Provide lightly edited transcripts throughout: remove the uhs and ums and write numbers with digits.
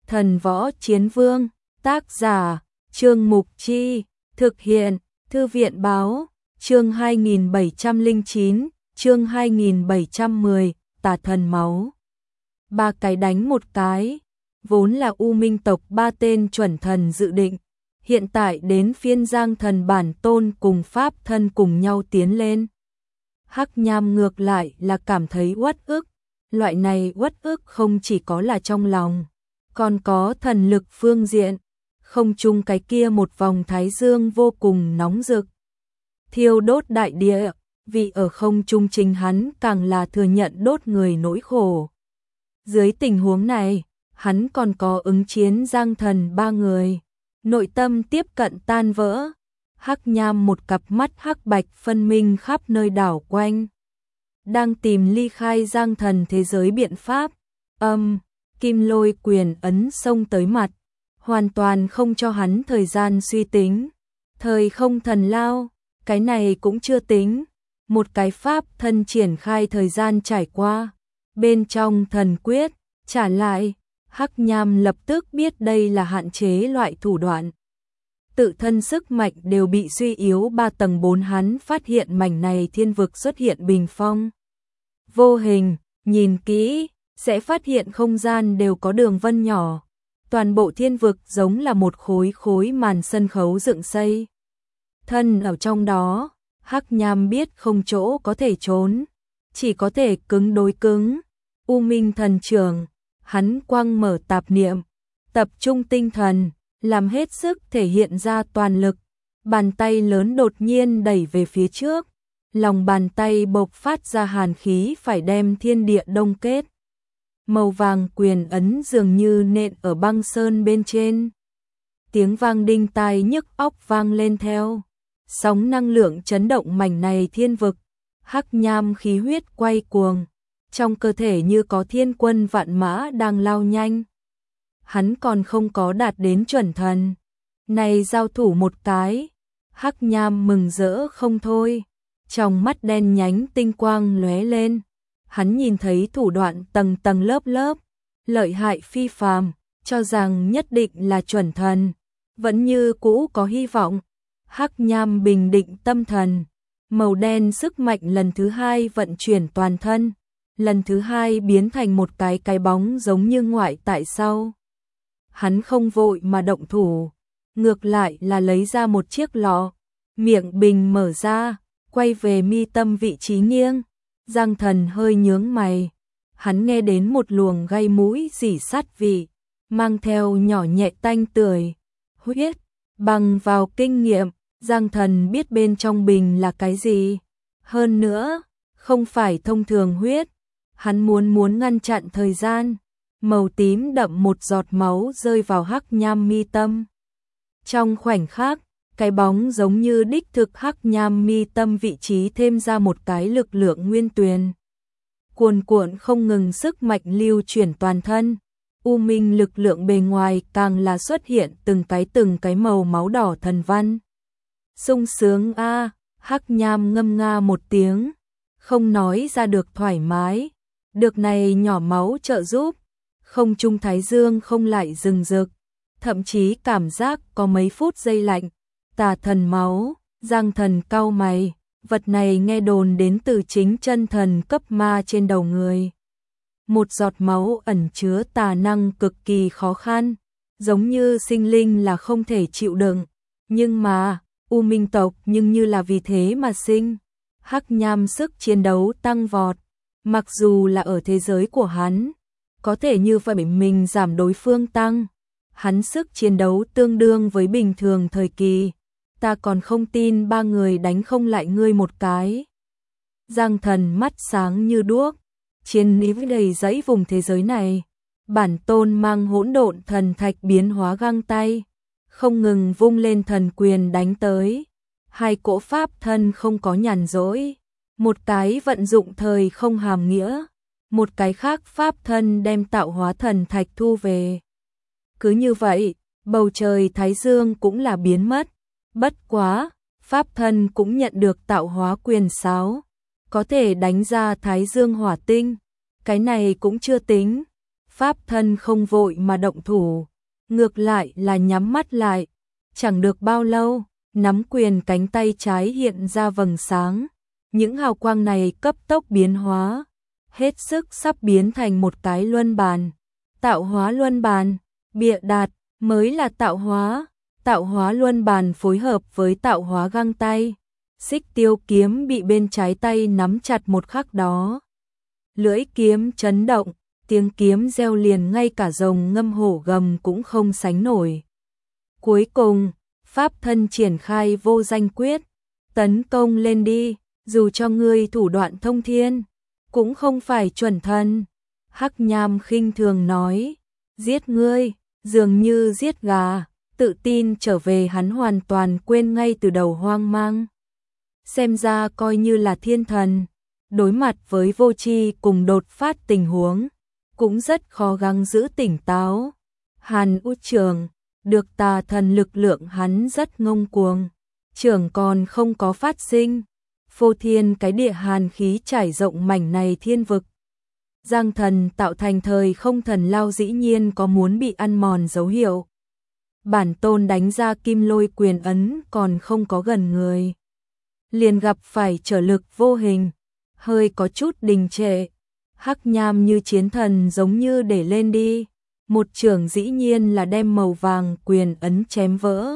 Thần Võ Chiến Vương, tác giả, Trương Mục Chi, thực hiện, Thư viện Báo, chương 2709, chương 2710, Tà Thần Máu. Ba cái đánh một cái, vốn là U Minh tộc ba tên chuẩn thần dự định, hiện tại đến phiên Giang Thần bản tôn cùng Pháp thân cùng nhau tiến lên. Hắc Nham ngược lại là cảm thấy uất ức, loại này uất ức không chỉ có là trong lòng, còn có thần lực phương diện, không chung cái kia một vòng thái dương vô cùng nóng rực, thiêu đốt đại địa, vì ở không trung chính hắn càng là thừa nhận đốt người nỗi khổ. Dưới tình huống này, hắn còn có ứng chiến Giang Thần ba người, nội tâm tiếp cận tan vỡ. Hắc Nham một cặp mắt hắc bạch phân minh khắp nơi đảo quanh, đang tìm ly khai Giang Thần thế giới biện pháp. Kim Lôi quyền ấn xông tới mặt, hoàn toàn không cho hắn thời gian suy tính. Thời không thần lao, cái này cũng chưa tính, một cái pháp thân triển khai thời gian trải qua, bên trong thần quyết trả lại. Hắc Nham lập tức biết đây là hạn chế loại thủ đoạn, tự thân sức mạnh đều bị suy yếu 3 tầng 4. Hắn phát hiện mảnh này thiên vực xuất hiện bình phong vô hình, nhìn kỹ sẽ phát hiện không gian đều có đường vân nhỏ, toàn bộ thiên vực giống là một khối màn sân khấu dựng xây. Thân ở trong đó, Hắc Nham biết không chỗ có thể trốn, chỉ có thể cứng đối cứng. U Minh thần trưởng, hắn quăng mở tạp niệm, tập trung tinh thần, làm hết sức thể hiện ra toàn lực. Bàn tay lớn đột nhiên đẩy về phía trước, lòng bàn tay bộc phát ra hàn khí phải đem thiên địa đông kết. Màu vàng quyền ấn dường như nện ở băng sơn bên trên. Tiếng vang đinh tai nhức óc vang lên theo. Sóng năng lượng chấn động mảnh này thiên vực. Hắc Nham khí huyết quay cuồng, trong cơ thể như có thiên quân vạn mã đang lao nhanh. Hắn còn không có đạt đến chuẩn thần, này giao thủ một cái, Hắc Nham mừng rỡ không thôi, trong mắt đen nhánh tinh quang lóe lên. Hắn nhìn thấy thủ đoạn tầng tầng lớp lớp, lợi hại phi phàm, cho rằng nhất định là chuẩn thần, vẫn như cũ có hy vọng. Hắc Nham bình định tâm thần, màu đen sức mạnh lần thứ hai vận chuyển toàn thân, lần thứ hai biến thành một cái bóng giống như ngoại tại sau. Hắn không vội mà động thủ, ngược lại là lấy ra một chiếc lọ, miệng bình mở ra, quay về mi tâm vị trí nghiêng. Giang Thần hơi nhướng mày, hắn nghe đến một luồng gây mũi rỉ sắt vị, mang theo nhỏ nhẹ tanh tưởi, huyết, bằng vào kinh nghiệm, Giang Thần biết bên trong bình là cái gì. Hơn nữa, không phải thông thường huyết, hắn muốn ngăn chặn thời gian. Màu tím đậm một giọt máu rơi vào Hắc Nham mi tâm. Trong khoảnh khắc, cái bóng giống như đích thực Hắc Nham mi tâm vị trí thêm ra một cái lực lượng nguyên tuyền. Cuồn cuộn không ngừng sức mạnh lưu chuyển toàn thân. U Minh lực lượng bề ngoài càng là xuất hiện từng cái màu máu đỏ thần văn. Sung sướng a, Hắc Nham ngâm nga một tiếng, không nói ra được thoải mái. Được này nhỏ máu trợ giúp, không trung thái dương không lại rừng rực, thậm chí cảm giác có mấy phút giây lạnh. Tà thần máu, Giang Thần cau mày, vật này nghe đồn đến từ chính chân thần cấp ma trên đầu người. Một giọt máu ẩn chứa tà năng cực kỳ khó khăn, giống như sinh linh là không thể chịu đựng, nhưng mà U Minh tộc nhưng như là vì thế mà sinh. Hắc Nham sức chiến đấu tăng vọt, mặc dù là ở thế giới của hắn, có thể như vậy mình giảm đối phương tăng, hắn sức chiến đấu tương đương với bình thường thời kỳ. Ta còn không tin 3 người đánh không lại ngươi một cái. Giang Thần mắt sáng như đuốc, chiến ý đầy dẫy vùng thế giới này. Bản tôn mang hỗn độn thần thạch biến hóa găng tay, không ngừng vung lên thần quyền đánh tới. Hai cỗ pháp thân không có nhàn rỗi, một cái vận dụng thời không hàm nghĩa, một cái khác pháp thân đem tạo hóa thần thạch thu về. Cứ như vậy, bầu trời thái dương cũng là biến mất. Bất quá, pháp thân cũng nhận được tạo hóa quyền sáo, có thể đánh ra thái dương hỏa tinh. Cái này cũng chưa tính, Pháp thân không vội mà động thủ, ngược lại là nhắm mắt lại, chẳng được bao lâu, nắm quyền cánh tay trái hiện ra vầng sáng, những hào quang này cấp tốc biến hóa, hết sức sắp biến thành một cái luân bàn. Tạo hóa luân bàn, bịa đặt, mới là tạo hóa luân bàn phối hợp với tạo hóa găng tay. Xích tiêu kiếm bị bên trái tay nắm chặt một khắc đó. Lưỡi kiếm chấn động, tiếng kiếm reo liền ngay cả rồng ngâm hổ gầm cũng không sánh nổi. Cuối cùng, pháp thân triển khai vô danh quyết, tấn công lên đi, dù cho ngươi thủ đoạn thông thiên, cũng không phải chuẩn thần. Hắc Nham khinh thường nói, giết ngươi, dường như giết gà, tự tin trở về hắn hoàn toàn quên ngay từ đầu hoang mang. Xem ra coi như là thiên thần, đối mặt với vô tri cùng đột phát tình huống, cũng rất khó gắng giữ tỉnh táo. Hàn Út Trường, được tà thần lực lượng hắn rất ngông cuồng, trưởng còn không có phát sinh. Phô thiên cái địa hàn khí trải rộng mảnh này thiên vực. Giang thần tạo thành thời không thần lao dĩ nhiên có muốn bị ăn mòn dấu hiệu. Bản tôn đánh ra kim lôi quyền ấn còn không có gần người, liền gặp phải trở lực vô hình, hơi có chút đình trệ. Hắc Nham như chiến thần giống như để lên đi, một chưởng dĩ nhiên là đem màu vàng quyền ấn chém vỡ.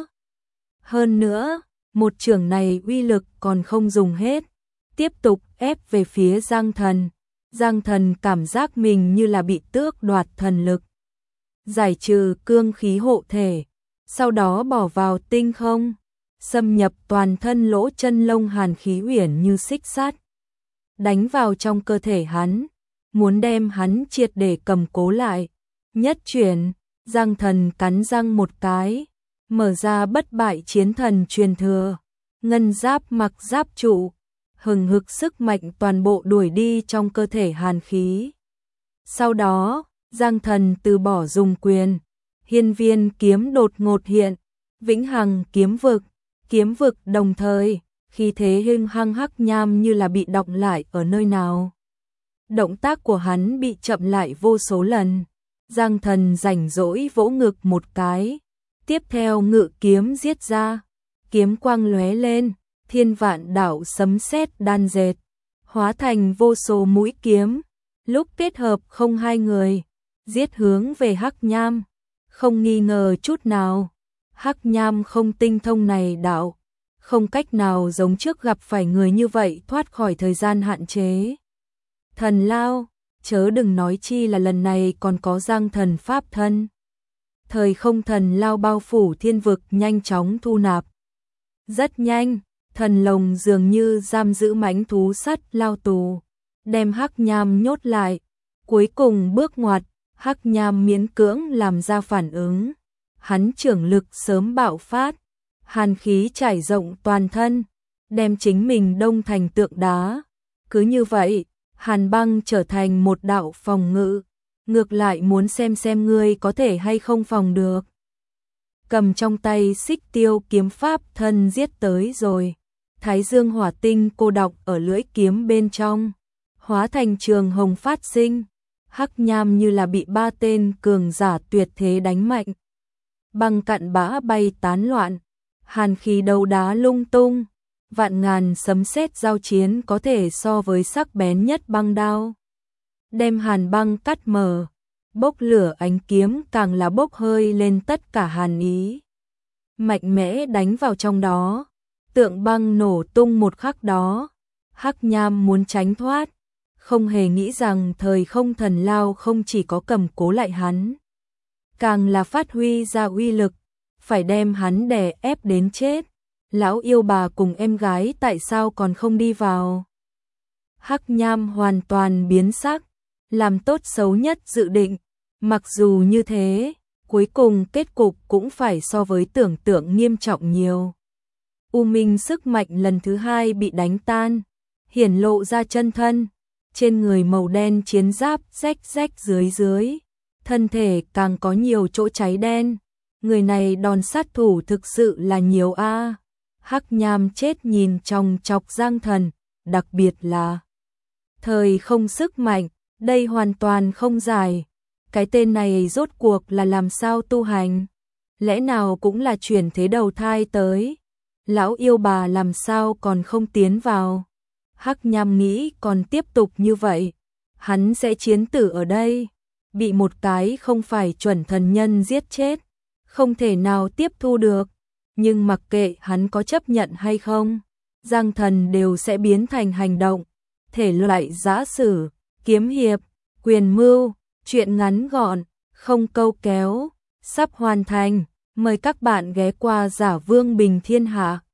Hơn nữa, một chưởng này uy lực còn không dùng hết, tiếp tục ép về phía Giang thần. Giang thần cảm giác mình như là bị tước đoạt thần lực. Giải trừ cương khí hộ thể, sau đó bỏ vào tinh không, xâm nhập toàn thân lỗ chân lông hàn khí uyển như xích sắt, đánh vào trong cơ thể hắn, muốn đem hắn triệt để cầm cố lại. Nhất chuyển, Giang thần cắn răng một cái, mở ra bất bại chiến thần truyền thừa, ngân giáp mặc giáp trụ, hừng hực sức mạnh toàn bộ đuổi đi trong cơ thể hàn khí. Sau đó, Giang thần từ bỏ dùng quyền, hiên viên kiếm đột ngột hiện, vĩnh hằng kiếm vực đồng thời, khi thế hưng hăng. Hắc Nham như là bị đọng lại ở nơi nào. Động tác của hắn bị chậm lại vô số lần. Giang thần rảnh rỗi vỗ ngực một cái, tiếp theo ngự kiếm giết ra, kiếm quang lóe lên, thiên vạn đạo sấm sét đan dệt, hóa thành vô số mũi kiếm, lúc kết hợp không hai người, giết hướng về Hắc Nham. Không nghi ngờ chút nào, Hắc Nham không tinh thông này đạo, không cách nào giống trước gặp phải người như vậy thoát khỏi thời gian hạn chế. Thần lao, chớ đừng nói chi là lần này còn có Giang thần pháp thân. Thời không thần lao bao phủ thiên vực nhanh chóng thu nạp. Rất nhanh, thần lồng dường như giam giữ mãnh thú sắt lao tù, đem Hắc Nham nhốt lại. Cuối cùng bước ngoặt, Hắc Nham miễn cưỡng làm ra phản ứng. Hắn trưởng lực sớm bạo phát, hàn khí trải rộng toàn thân, đem chính mình đông thành tượng đá. Cứ như vậy, hàn băng trở thành một đạo phòng ngự, ngược lại muốn xem ngươi có thể hay không phòng được. Cầm trong tay xích tiêu kiếm pháp thân giết tới rồi, thái dương hỏa tinh cô đọng ở lưỡi kiếm bên trong, hóa thành trường hồng phát sinh. Hắc Nham như là bị ba tên cường giả tuyệt thế đánh mạnh, băng cặn bã bay tán loạn, hàn khí đấu đá lung tung, vạn ngàn sấm sét giao chiến có thể so với sắc bén nhất băng đao, đem hàn băng cắt mở. Bốc lửa ánh kiếm càng là bốc hơi lên tất cả hàn ý, mạnh mẽ đánh vào trong đó, tượng băng nổ tung một khắc đó. Hắc Nham muốn tránh thoát, không hề nghĩ rằng thời không thần lao không chỉ có cầm cố lại hắn, càng là phát huy ra uy lực, phải đem hắn đè ép đến chết. Lão yêu bà cùng em gái tại sao còn không đi vào? Hắc Nham hoàn toàn biến sắc, làm tốt xấu nhất dự định, mặc dù như thế, cuối cùng kết cục cũng phải so với tưởng tượng nghiêm trọng nhiều. U Minh sức mạnh lần thứ hai bị đánh tan, hiển lộ ra chân thân, trên người màu đen chiến giáp rách rách dưới, thân thể càng có nhiều chỗ cháy đen. Người này đòn sát thủ thực sự là nhiều a. Hắc Nham chết nhìn trong chọc Giang thần, đặc biệt là thời không sức mạnh, đây hoàn toàn không giải. cái tên này rốt cuộc là làm sao tu hành? Lẽ nào cũng là chuyển thế đầu thai tới? Lão yêu bà làm sao còn không tiến vào? Hắc Nham nghĩ còn tiếp tục như vậy, hắn sẽ chiến tử ở đây, bị một cái không phải chuẩn thần nhân giết chết, không thể nào tiếp thu được. Nhưng mặc kệ hắn có chấp nhận hay không, Giang Thần đều sẽ biến thành hành động, thể loại giã sử, kiếm hiệp, quyền mưu, truyện ngắn gọn, không câu kéo, sắp hoàn thành. Mời các bạn ghé qua Giả Vương Bình Thiên Hạ.